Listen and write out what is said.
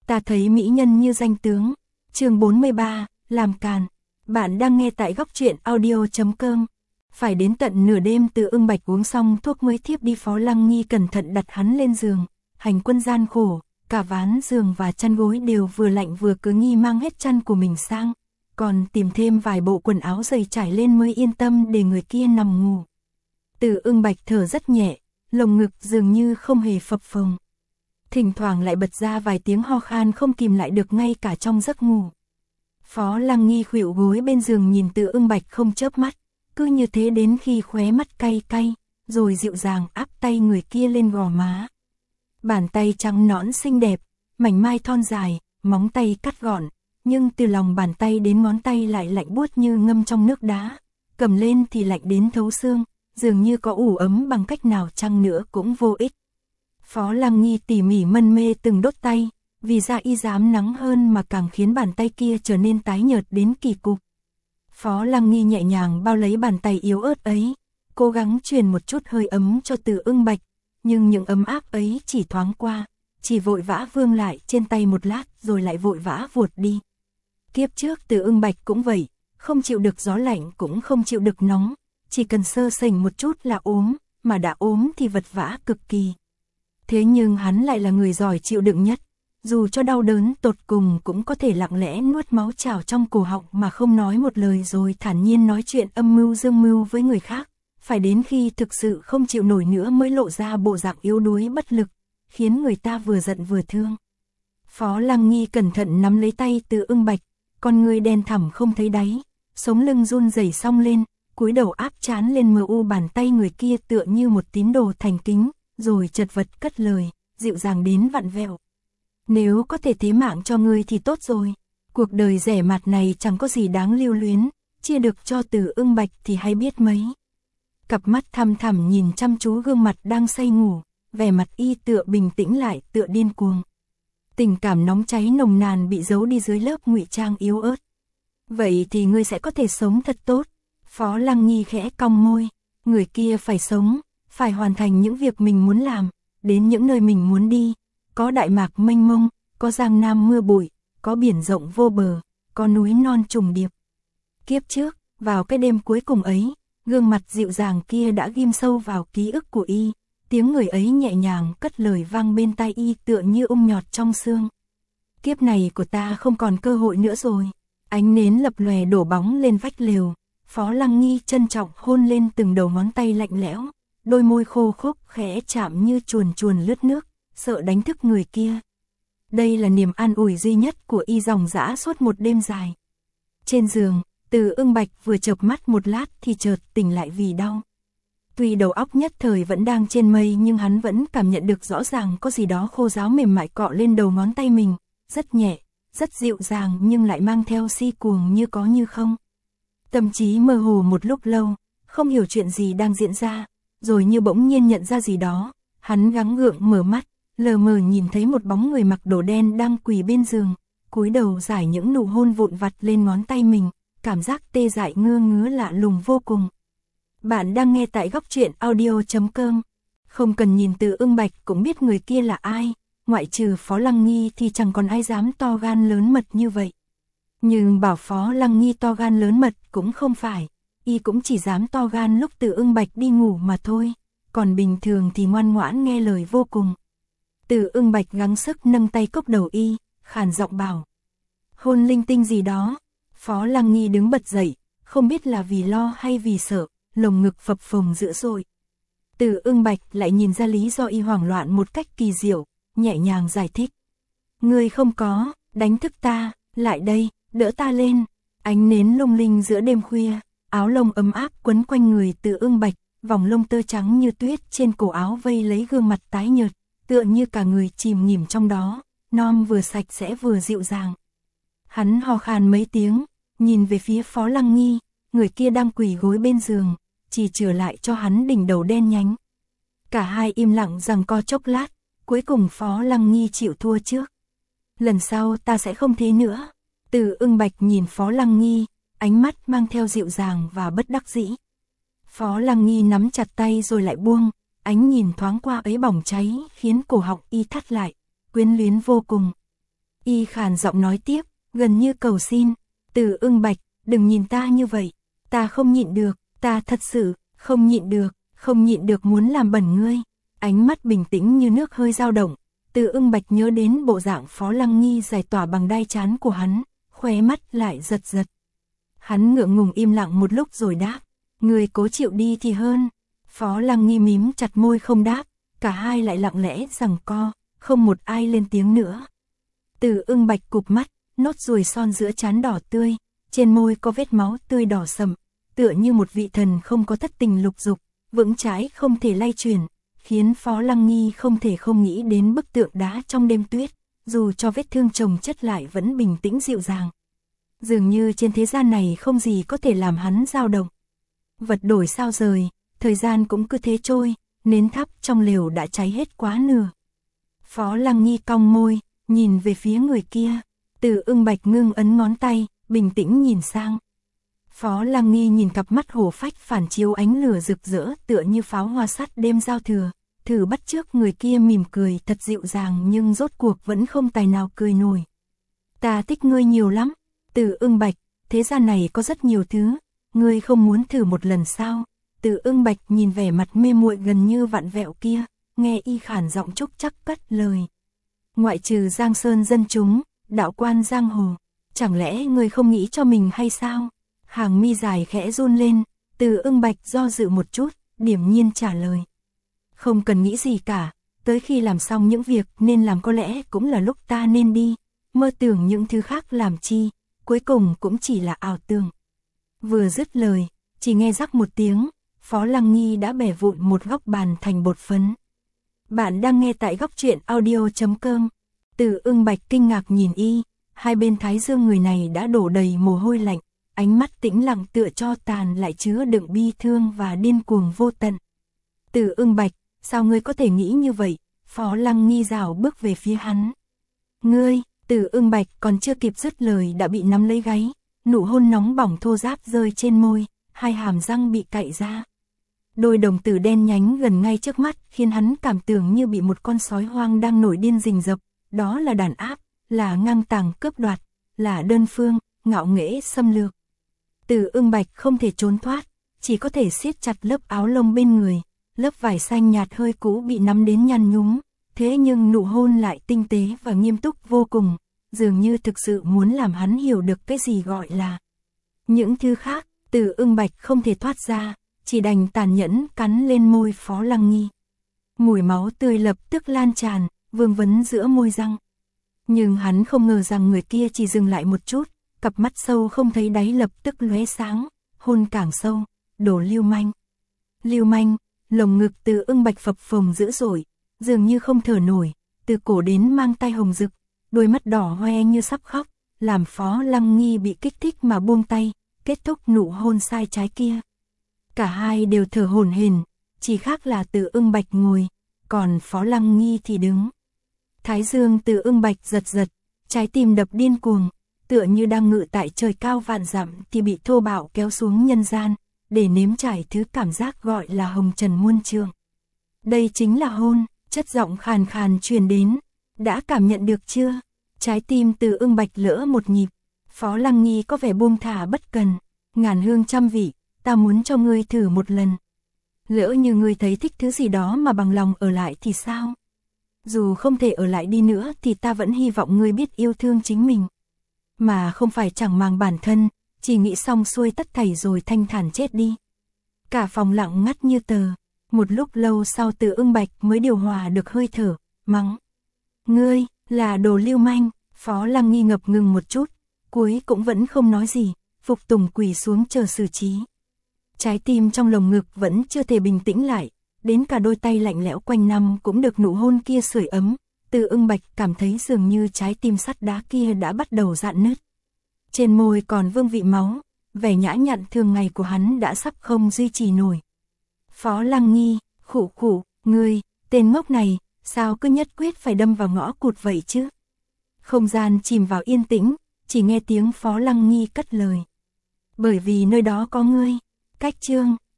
Ta thấy mỹ nhân như danh tướng. Chương 43, làm càn. Bạn đang nghe tại góc truyện audio.com. Phải đến tận nửa đêm Từ Ưng Bạch uống xong thuốc mới thiếp đi, Phó Lăng Nghi cẩn thận đặt hắn lên giường. Hành quân gian khổ, cả ván giường và chăn gối đều vừa lạnh vừa cứng, nghi mang hết chăn của mình sang, còn tìm thêm vài bộ quần áo dày trải lên mới yên tâm để người kia nằm ngủ. Từ Ưng Bạch thở rất nhẹ, lồng ngực dường như không hề phập phồng. Thỉnh thoảng lại bật ra vài tiếng ho khan không kìm lại được ngay cả trong giấc ngủ. Phó Lăng Nghi khuỵu gối bên giường nhìn Từ Ưng Bạch không chớp mắt, cứ như thế đến khi khóe mắt cay cay, rồi dịu dàng áp tay người kia lên gò má. Bàn tay trắng nõn xinh đẹp, mảnh mai thon dài, móng tay cắt gọn, nhưng từ lòng bàn tay đến ngón tay lại lạnh buốt như ngâm trong nước đá, cầm lên thì lạnh đến thấu xương, dường như có ủ ấm bằng cách nào chăng nữa cũng vô ích. Phó Lăng Nghi tỉ mỉ mân mê từng đốt tay, vì da y dám nắng hơn mà càng khiến bàn tay kia trở nên tái nhợt đến kỳ cục. Phó Lăng Nghi nhẹ nhàng bao lấy bàn tay yếu ớt ấy, cố gắng truyền một chút hơi ấm cho Từ Ưng Bạch, nhưng những ấm áp ấy chỉ thoáng qua, chỉ vội vã vương lại trên tay một lát rồi lại vội vã vuột đi. Kiếp trước Từ Ưng Bạch cũng vậy, không chịu được gió lạnh cũng không chịu được nóng, chỉ cần sơ sẩy một chút là ốm, mà đã ốm thì vật vã cực kỳ. Thế nhưng hắn lại là người giỏi chịu đựng nhất, dù cho đau đớn tột cùng cũng có thể lặng lẽ nuốt máu trào trong cổ họng mà không nói một lời, rồi thản nhiên nói chuyện âm mưu dương mưu với người khác, phải đến khi thực sự không chịu nổi nữa mới lộ ra bộ dạng yếu đuối bất lực, khiến người ta vừa giận vừa thương. Phó Lăng Nghi cẩn thận nắm lấy tay Từ Ưng Bạch, con người đen thẳm không thấy đáy, sống lưng run rẩy song lên, cúi đầu áp trán lên mờ u bàn tay người kia tựa như một tín đồ thành kính, rồi chật vật cất lời, dịu dàng đến vặn vẹo. Nếu có thể thế mạng cho ngươi thì tốt rồi, cuộc đời rẻ mạt này chẳng có gì đáng lưu luyến, chia được cho Từ Ưng Bạch thì hay biết mấy. Cặp mắt thăm thẳm nhìn chăm chú gương mặt đang say ngủ, vẻ mặt y tựa bình tĩnh lại tựa điên cuồng. Tình cảm nóng cháy nồng nàn bị giấu đi dưới lớp ngụy trang yếu ớt. Vậy thì ngươi sẽ có thể sống thật tốt. Phó Lăng Nghi khẽ cong môi, người kia phải sống, phải hoàn thành những việc mình muốn làm, đến những nơi mình muốn đi, có đại mạc mênh mông, có giang nam mưa bụi, có biển rộng vô bờ, có núi non trùng điệp. Kiếp trước, vào cái đêm cuối cùng ấy, gương mặt dịu dàng kia đã ghim sâu vào ký ức của y, tiếng người ấy nhẹ nhàng cất lời vang bên tai y tựa như nhọt trong xương. Kiếp này của ta không còn cơ hội nữa rồi. Ánh nến lập lòe đổ bóng lên vách lều, Phó Lăng Nghi trân trọng hôn lên từng đầu ngón tay lạnh lẽo, đôi môi khô khốc khẽ chạm như chuồn chuồn lướt nước, sợ đánh thức người kia. Đây là niềm an ủi duy nhất của y dòng dã suốt một đêm dài. Trên giường, Từ Ưng Bạch vừa chợp mắt một lát thì chợt tỉnh lại vì đau. Tuy đầu óc nhất thời vẫn đang trên mây nhưng hắn vẫn cảm nhận được rõ ràng có gì đó khô ráo mềm mại cọ lên đầu ngón tay mình, rất nhẹ, rất dịu dàng nhưng lại mang theo si cuồng như có như không. Tâm trí mơ hồ một lúc lâu, không hiểu chuyện gì đang diễn ra, rồi như bỗng nhiên nhận ra gì đó, hắn gắng gượng mở mắt, lờ mờ nhìn thấy một bóng người mặc đồ đen đang quỳ bên giường, cúi đầu rải những nụ hôn vụn vặt lên ngón tay mình, cảm giác tê dại ngơ ngứa lạ lùng vô cùng. Bạn đang nghe tại góc truyện audio.com. Không cần nhìn Từ Ưng Bạch cũng biết người kia là ai, ngoại trừ Phó Lăng Nghi thì chẳng còn ai dám to gan lớn mật như vậy. Nhưng bảo Phó Lăng Nghi to gan lớn mật cũng không phải, y cũng chỉ dám to gan lúc Từ Ưng Bạch đi ngủ mà thôi, còn bình thường thì ngoan ngoãn nghe lời vô cùng. Từ Ưng Bạch gắng sức nâng tay cốc đầu y, khàn giọng bảo: hôn linh tinh gì đó. Phó Lăng Nghi đứng bật dậy, không biết là vì lo hay vì sợ, lồng ngực phập phồng dữ dội. Từ Ưng Bạch lại nhìn ra lý do y hoảng loạn một cách kỳ diệu, nhẹ nhàng giải thích: ngươi không có đánh thức ta, lại đây, đỡ ta lên. Ánh nến lung linh giữa đêm khuya, áo lông ấm áp quấn quanh người Từ Ưng Bạch, vòng lông tơ trắng như tuyết trên cổ áo vây lấy gương mặt tái nhợt, tựa như cả người chìm nghỉm trong đó, non vừa sạch sẽ vừa dịu dàng. Hắn ho khan mấy tiếng, nhìn về phía Phó Lăng Nghi, người kia đang quỳ gối bên giường, chỉ trở lại cho hắn đỉnh đầu đen nhánh. Cả hai im lặng giằng co chốc lát, cuối cùng Phó Lăng Nghi chịu thua trước. Lần sau ta sẽ không thế nữa. Từ Ưng Bạch nhìn Phó Lăng Nghi, ánh mắt mang theo dịu dàng và bất đắc dĩ. Phó Lăng Nghi nắm chặt tay rồi lại buông, ánh nhìn thoáng qua ấy bỏng cháy khiến cổ họng y thắt lại, quyến luyến vô cùng. Y khàn giọng nói tiếp, gần như cầu xin, Từ Ưng Bạch, đừng nhìn ta như vậy, ta không nhịn được, ta thật sự, không nhịn được muốn làm bẩn ngươi. Ánh mắt bình tĩnh như nước hơi dao động, Từ Ưng Bạch nhớ đến bộ dạng Phó Lăng Nghi giải tỏa bằng đai trán của hắn, khóe mắt lại giật giật. Hắn ngượng ngùng im lặng một lúc rồi đáp, ngươi cố chịu đi thì hơn. Phó Lăng Nghi mím chặt môi không đáp, cả hai lại lặng lẽ giằng co, không một ai lên tiếng nữa. Từ Ưng Bạch cụp mắt, nốt ruồi son giữa trán đỏ tươi, trên môi có vết máu tươi đỏ sậm, tựa như một vị thần không có thất tình lục dục, vững chãi không thể lay chuyển, khiến Phó Lăng Nghi không thể không nghĩ đến bức tượng đá trong đêm tuyết, dù cho vết thương chồng chất lại vẫn bình tĩnh dịu dàng. Dường như trên thế gian này không gì có thể làm hắn dao động. Vật đổi sao rời, thời gian cũng cứ thế trôi, nến thắp trong lều đã cháy hết quá nửa. Phó Lăng Nghi cong môi, nhìn về phía người kia, Từ Ưng Bạch ngưng ấn ngón tay, bình tĩnh nhìn sang. Phó Lăng Nghi nhìn cặp mắt hổ phách phản chiếu ánh lửa rực rỡ tựa như pháo hoa sắt đêm giao thừa, thử bắt chước người kia mỉm cười thật dịu dàng nhưng rốt cuộc vẫn không tài nào cười nổi. Ta thích ngươi nhiều lắm, Từ Ưng Bạch, thế gian này có rất nhiều thứ, ngươi không muốn thử một lần sao? Từ Ưng Bạch nhìn vẻ mặt mê muội gần như vặn vẹo kia, nghe Y khàn giọng trúc chắc cất lời. Ngoại trừ Giang Sơn dân chúng, đạo quan giang hồ, chẳng lẽ ngươi không nghĩ cho mình hay sao? Hàng mi dài khẽ run lên, Từ Ưng Bạch do dự một chút, điềm nhiên trả lời. Không cần nghĩ gì cả, tới khi làm xong những việc nên làm có lẽ cũng là lúc ta nên đi, mơ tưởng những thứ khác làm chi, cuối cùng cũng chỉ là ảo tưởng. Vừa dứt lời, chỉ nghe rắc một tiếng, Phó Lăng Nghi đã bẻ vụn một góc bàn thành bột phấn. Bạn đang nghe tại góc truyện audio.com. Từ Ưng Bạch kinh ngạc nhìn Y, hai bên thái dương người này đã đổ đầy mồ hôi lạnh, ánh mắt tĩnh lặng tựa tro tàn lại chứa đựng bi thương và điên cuồng vô tận. Từ Ưng Bạch, sao ngươi có thể nghĩ như vậy? Phó Lăng Nghi rảo bước về phía hắn. Ngươi, Từ Ưng Bạch còn chưa kịp dứt lời đã bị nắm lấy gáy, nụ hôn nóng bỏng thô ráp rơi trên môi, hai hàm răng bị cạy ra. Đôi đồng tử đen nhánh gần ngay trước mắt khiến hắn cảm tưởng như bị một con sói hoang đang nổi điên rình rập, đó là đàn áp, là ngang tàng cướp đoạt, là đơn phương, ngạo nghễ xâm lược. Từ Ưng Bạch không thể trốn thoát, chỉ có thể siết chặt lớp áo lông bên người, lớp vải xanh nhạt hơi cũ bị nắm đến nhăn nhúm, thế nhưng nụ hôn lại tinh tế và nghiêm túc vô cùng, dường như thực sự muốn làm hắn hiểu được cái gì gọi là những thứ khác. Từ Ưng Bạch không thể thoát ra, chỉ đành tàn nhẫn cắn lên môi Phó Lăng Nghi. Mùi máu tươi lập tức lan tràn, vương vấn giữa môi răng. Nhưng hắn không ngờ rằng người kia chỉ dừng lại một chút, cặp mắt sâu không thấy đáy lập tức lóe sáng, hôn càng sâu, đồ lưu manh. Lưu manh, lồng ngực Từ Ưng Bạch phập phồng dữ dội, dường như không thở nổi, từ cổ đến mang tay hồng rực, đôi mắt đỏ hoe như sắp khóc, làm Phó Lăng Nghi bị kích thích mà buông tay, kết thúc nụ hôn sai trái kia. Cả hai đều thở hổn hển, chỉ khác là Từ Ưng Bạch ngồi, còn Phó Lăng Nghi thì đứng. Thái dương Từ Ưng Bạch giật giật, trái tim đập điên cuồng, tựa như đang ngự tại trời cao vạn dặm thì bị thô bạo kéo xuống nhân gian, để nếm trải thứ cảm giác gọi là hồng trần muôn trượng. Đây chính là hôn, chất giọng khàn khàn truyền đến, đã cảm nhận được chưa? Trái tim Từ Ưng Bạch lỡ một nhịp, Phó Lăng Nghi có vẻ buông thả bất cần, ngàn hương trăm vị, ta muốn cho ngươi thử một lần. Lỡ như ngươi thấy thích thứ gì đó mà bằng lòng ở lại thì sao? Dù không thể ở lại đi nữa thì ta vẫn hy vọng ngươi biết yêu thương chính mình. Mà không phải chẳng màng bản thân, chỉ nghĩ xong xuôi tất thảy rồi thanh thản chết đi. Cả phòng lặng ngắt như tờ, một lúc lâu sau Từ Ưng Bạch mới điều hòa được hơi thở, mắng. Ngươi, là đồ lưu manh. Phó Lăng Nghi ngập ngừng một chút, cuối cũng vẫn không nói gì, phục tùng quỳ xuống chờ xử trí. Trái tim trong lồng ngực vẫn chưa thể bình tĩnh lại, đến cả đôi tay lạnh lẽo quanh năm cũng được nụ hôn kia sưởi ấm. Từ Ưng Bạch cảm thấy dường như trái tim sắt đá kia đã bắt đầu rạn nứt. Trên môi còn vương vị máu, vẻ nhã nhặn thường ngày của hắn đã sắp không duy trì nổi. Phó Lăng Nghi, khụ khụ, ngươi, tên ngốc này, sao cứ nhất quyết phải đâm vào ngõ cụt vậy chứ? Không gian chìm vào yên tĩnh, chỉ nghe tiếng Phó Lăng Nghi cất lời. Bởi vì nơi đó có ngươi. Cách chương